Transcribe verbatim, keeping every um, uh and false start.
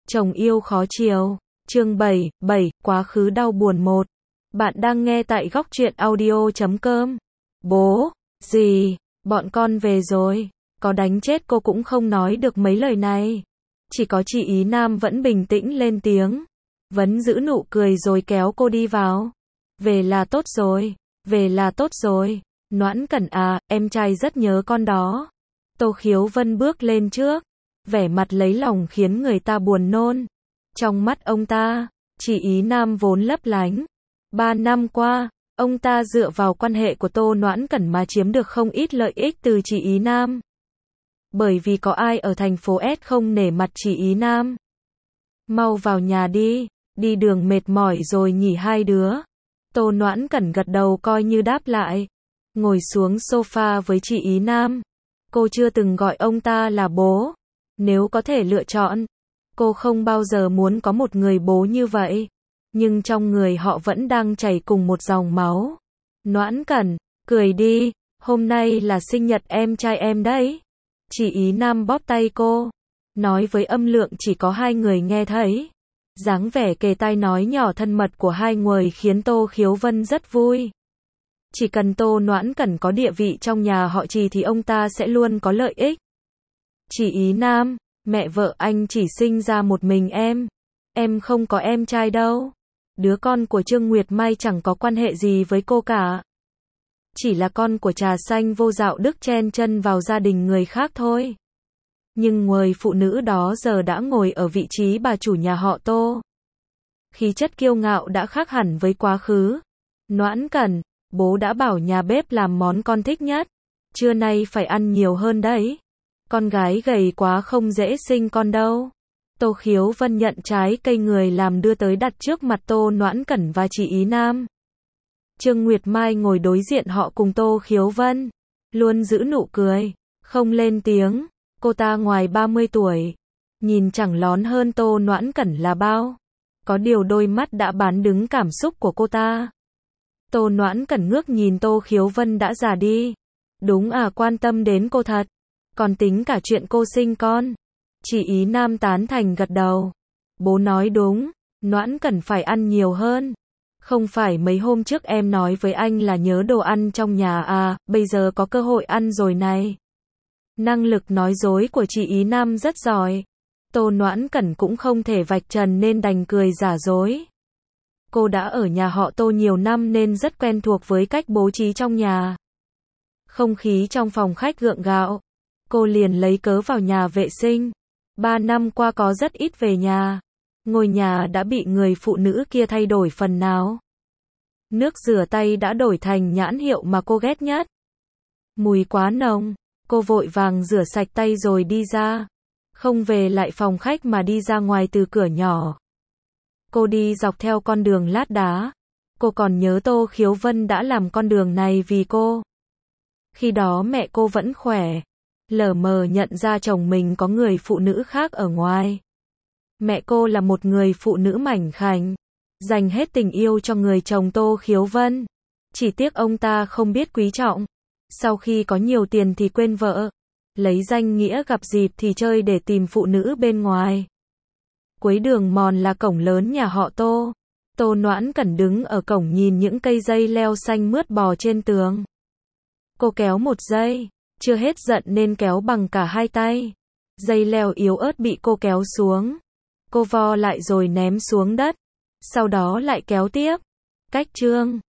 Chồng yêu khó chiều. Chương bảy, bảy, quá khứ đau buồn một. Bạn đang nghe tại góc truyện audio chấm com. Bố, dì, bọn con về rồi. Có đánh chết cô cũng không nói được mấy lời này. Chỉ có chị Ý Nam vẫn bình tĩnh lên tiếng. Vẫn giữ nụ cười rồi kéo cô đi vào. Về là tốt rồi, về là tốt rồi. Noãn Cẩn à, em trai rất nhớ con đó. Tô Khiếu Vân bước lên trước. Vẻ mặt lấy lòng khiến người ta buồn nôn. Trong mắt ông ta, chị Ý Nam vốn lấp lánh. Ba năm qua, ông ta dựa vào quan hệ của Tô Noãn Cẩn mà chiếm được không ít lợi ích từ chị Ý Nam. Bởi vì có ai ở thành phố S không nể mặt chị Ý Nam. Mau vào nhà đi, đi đường mệt mỏi rồi nhỉ hai đứa. Tô Noãn Cẩn gật đầu coi như đáp lại. Ngồi xuống sofa với chị Ý Nam. Cô chưa từng gọi ông ta là bố. Nếu có thể lựa chọn, cô không bao giờ muốn có một người bố như vậy. Nhưng trong người họ vẫn đang chảy cùng một dòng máu. Noãn Cẩn, cười đi, hôm nay là sinh nhật em trai em đấy. Chị Ý Nam bóp tay cô, nói với âm lượng chỉ có hai người nghe thấy. Dáng vẻ kề tai nói nhỏ thân mật của hai người khiến Tô Khiếu Vân rất vui. Chỉ cần Tô Noãn Cẩn có địa vị trong nhà họ Trì thì ông ta sẽ luôn có lợi ích. Chị Ý Nam, mẹ vợ anh chỉ sinh ra một mình em. Em không có em trai đâu. Đứa con của Trương Nguyệt Mai chẳng có quan hệ gì với cô cả. Chỉ là con của trà xanh vô đạo đức chen chân vào gia đình người khác thôi. Nhưng người phụ nữ đó giờ đã ngồi ở vị trí bà chủ nhà họ Tô. Khí chất kiêu ngạo đã khác hẳn với quá khứ. Noãn Cẩn, bố đã bảo nhà bếp làm món con thích nhất. Trưa nay phải ăn nhiều hơn đấy. Con gái gầy quá không dễ sinh con đâu. Tô Khiếu Vân nhận trái cây người làm đưa tới đặt trước mặt Tô Noãn Cẩn và chị Ý Nam. Trương Nguyệt Mai ngồi đối diện họ cùng Tô Khiếu Vân. Luôn giữ nụ cười, không lên tiếng. Cô ta ngoài ba mươi tuổi. Nhìn chẳng lón hơn Tô Noãn Cẩn là bao. Có điều đôi mắt đã bán đứng cảm xúc của cô ta. Tô Noãn Cẩn ngước nhìn Tô Khiếu Vân đã già đi. Đúng à, quan tâm đến cô thật. Còn tính cả chuyện cô sinh con. Chị Ý Nam tán thành gật đầu. Bố nói đúng, Noãn Cẩn phải ăn nhiều hơn. Không phải mấy hôm trước em nói với anh là nhớ đồ ăn trong nhà à, bây giờ có cơ hội ăn rồi này. Năng lực nói dối của chị Ý Nam rất giỏi. Tô Noãn Cẩn cũng không thể vạch trần nên đành cười giả dối. Cô đã ở nhà họ Tô nhiều năm nên rất quen thuộc với cách bố trí trong nhà. Không khí trong phòng khách gượng gạo. Cô liền lấy cớ vào nhà vệ sinh. Ba năm qua có rất ít về nhà. Ngôi nhà đã bị người phụ nữ kia thay đổi phần nào. Nước rửa tay đã đổi thành nhãn hiệu mà cô ghét nhất. Mùi quá nồng. Cô vội vàng rửa sạch tay rồi đi ra. Không về lại phòng khách mà đi ra ngoài từ cửa nhỏ. Cô đi dọc theo con đường lát đá. Cô còn nhớ Tô Khiếu Vân đã làm con đường này vì cô. Khi đó mẹ cô vẫn khỏe. Lờ mờ nhận ra chồng mình có người phụ nữ khác ở ngoài. Mẹ cô là một người phụ nữ mảnh khảnh. Dành hết tình yêu cho người chồng Tô Khiếu Vân. Chỉ tiếc ông ta không biết quý trọng. Sau khi có nhiều tiền thì quên vợ. Lấy danh nghĩa gặp dịp thì chơi để tìm phụ nữ bên ngoài. Cuối đường mòn là cổng lớn nhà họ Tô. Tô Noãn Cẩn đứng ở cổng nhìn những cây dây leo xanh mướt bò trên tường. Cô kéo một dây. Chưa hết giận nên kéo bằng cả hai tay. Dây leo yếu ớt bị cô kéo xuống. Cô vo lại rồi ném xuống đất. Sau đó lại kéo tiếp. Cách chương